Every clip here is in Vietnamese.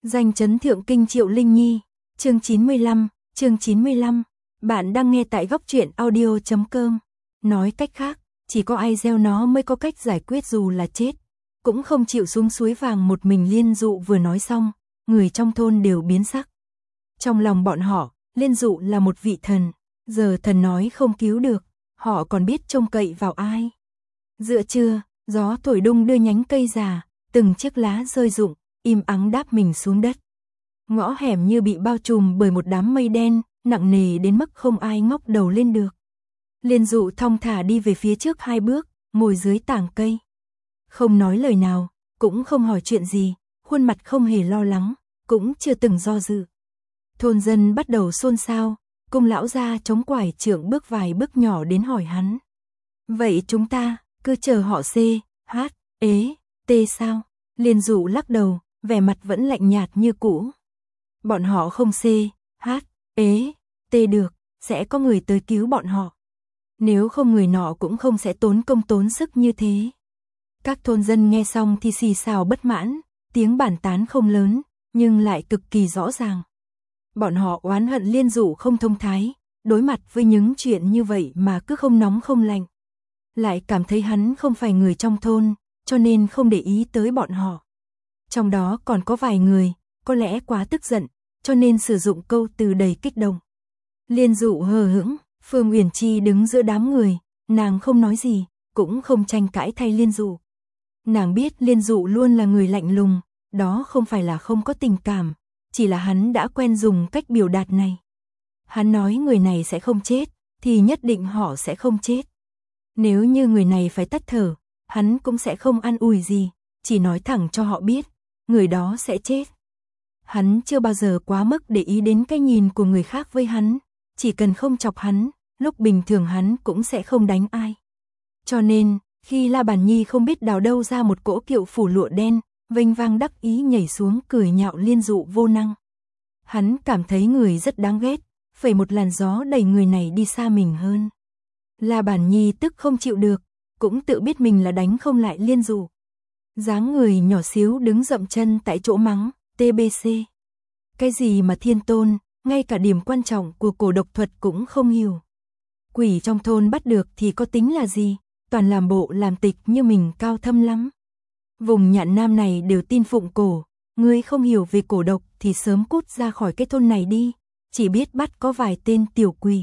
Danh chấn thượng kinh Triệu Linh Nhi, chương 95, bạn đang nghe tại góc truyện audio.com. Nói cách khác, chỉ có ai gieo nó mới có cách giải quyết dù là chết, cũng không chịu xuống suối vàng một mình. Liên Dụ vừa nói xong, người trong thôn đều biến sắc. Trong lòng bọn họ, Liên Dụ là một vị thần, giờ thần nói không cứu được, họ còn biết trông cậy vào ai. Giữa trưa, gió thổi đung đưa nhánh cây già, từng chiếc lá rơi rụng, im ắng đáp mình xuống đất. Ngõ hẻm như bị bao trùm bởi một đám mây đen, nặng nề đến mức không ai ngóc đầu lên được. Liên Dụ thong thả đi về phía trước 2 bước, ngồi dưới tảng cây. Không nói lời nào, cũng không hỏi chuyện gì, khuôn mặt không hề lo lắng, cũng chưa từng do dự. Thôn dân bắt đầu xôn xao, Cung lão gia chống quải trượng bước vài bước nhỏ đến hỏi hắn. Vậy chúng ta, cứ chờ họ C, H, ế, T sao? Liên Dụ lắc đầu, vẻ mặt vẫn lạnh nhạt như cũ. Bọn họ không C, H, ế, T được, sẽ có người tới cứu bọn họ. Nếu không người nọ cũng không sẽ tốn công tốn sức như thế. Các thôn dân nghe xong thì xì xào bất mãn, tiếng bàn tán không lớn, nhưng lại cực kỳ rõ ràng. Bọn họ oán hận Liên Dụ không thông thái, đối mặt với những chuyện như vậy mà cứ không nóng không lạnh. Lại cảm thấy hắn không phải người trong thôn, cho nên không để ý tới bọn họ. Trong đó còn có vài người, có lẽ quá tức giận, cho nên sử dụng câu từ đầy kích động. Liên Dụ hờ hững, Phương Uyển Chi đứng giữa đám người, nàng không nói gì, cũng không tranh cãi thay Liên Dụ. Nàng biết Liên Dụ luôn là người lạnh lùng, đó không phải là không có tình cảm, chỉ là hắn đã quen dùng cách biểu đạt này. Hắn nói người này sẽ không chết, thì nhất định họ sẽ không chết. Nếu như người này phải tắt thở, hắn cũng sẽ không an ủi gì, chỉ nói thẳng cho họ biết, người đó sẽ chết. Hắn chưa bao giờ quá mức để ý đến cái nhìn của người khác với hắn, chỉ cần không chọc hắn, lúc bình thường hắn cũng sẽ không đánh ai. Cho nên, khi La Bàn Nhi không biết đào đâu ra một cỗ kiệu phủ lụa đen, vênh vang đắc ý nhảy xuống cười nhạo Liên Dụ vô năng. Hắn cảm thấy người rất đáng ghét, phẩy một làn gió đẩy người này đi xa mình hơn. La Bàn Nhi tức không chịu được, cũng tự biết mình là đánh không lại Liên Dụ. Dáng người nhỏ xíu đứng dậm chân tại chỗ mắng, TBC. Cái gì mà thiên tôn, ngay cả điểm quan trọng của cổ độc thuật cũng không hiểu. Quỷ trong thôn bắt được thì có tính là gì, toàn làm bộ làm tịch như mình cao thâm lắm. Vùng Nhạn Nam này đều tin phụng cổ, ngươi không hiểu về cổ độc thì sớm cút ra khỏi cái thôn này đi, chỉ biết bắt có vài tên tiểu quỷ.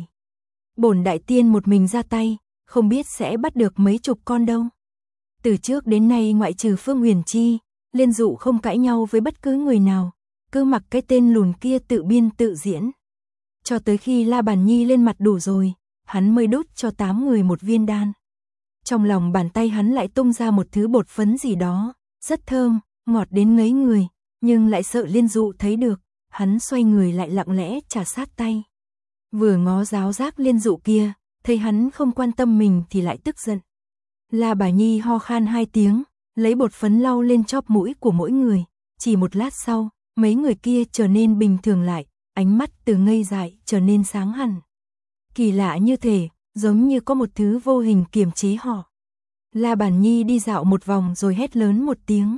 Bổn đại tiên một mình ra tay, không biết sẽ bắt được mấy chục con đâu. Từ trước đến nay ngoại trừ Phương Uyển Chi, Liên Dụ không cãi nhau với bất cứ người nào, cứ mặc cái tên lùn kia tự biên tự diễn. Cho tới khi La Bàn Nhi lên mặt đủ rồi, hắn mới đút cho 8 người một viên đan. Trong lòng bàn tay hắn lại tung ra một thứ bột phấn gì đó, rất thơm, ngọt đến ngấy người, nhưng lại sợ Liên Dụ thấy được, hắn xoay người lại lặng lẽ trà sát tay. Vừa ngó giáo giác Liên Dụ kia, thấy hắn không quan tâm mình thì lại tức giận. La Bà Nhi ho khan 2 tiếng, lấy bột phấn lau lên chóp mũi của mỗi người, chỉ một lát sau, mấy người kia trở nên bình thường lại, ánh mắt từ ngây dại trở nên sáng hẳn. Kỳ lạ như thể, giống như có một thứ vô hình kiềm chế họ. La Bàn Nhi đi dạo một vòng rồi hét lớn một tiếng.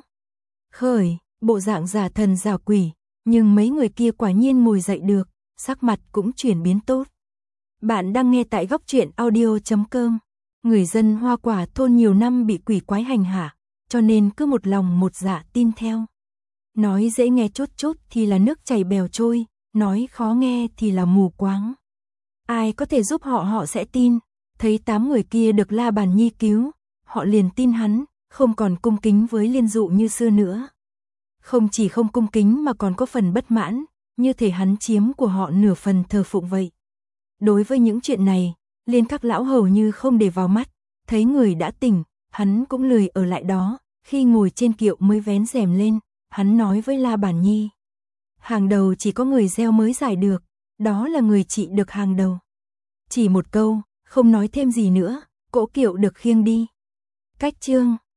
Khởi, bộ dạng giả thần giả quỷ, nhưng mấy người kia quả nhiên ngồi dậy được, sắc mặt cũng chuyển biến tốt. Bạn đang nghe tại góc truyện audio.com. Người dân Hoa Quả thôn nhiều năm bị quỷ quái hành hạ, cho nên cứ một lòng một dạ tin theo. Nói dễ nghe chút chút thì là nước chảy bèo trôi, nói khó nghe thì là mù quáng. Ai có thể giúp họ họ sẽ tin. Thấy 8 người kia được La Bàn Nhi cứu, họ liền tin hắn, không còn cung kính với Liên Dụ như xưa nữa. Không chỉ không cung kính mà còn có phần bất mãn, như thể hắn chiếm của họ nửa phần thờ phụng vậy. Đối với những chuyện này, Liên các lão hầu như không để vào mắt, thấy người đã tỉnh, hắn cũng lười ở lại đó, khi ngồi trên kiệu mới vén rèm lên, hắn nói với La Bàn Nhi. Hàng đầu chỉ có người gieo mới giải được, đó là người trị được hàng đầu. Chỉ một câu, không nói thêm gì nữa, cỗ kiệu được khiêng đi. Cách chương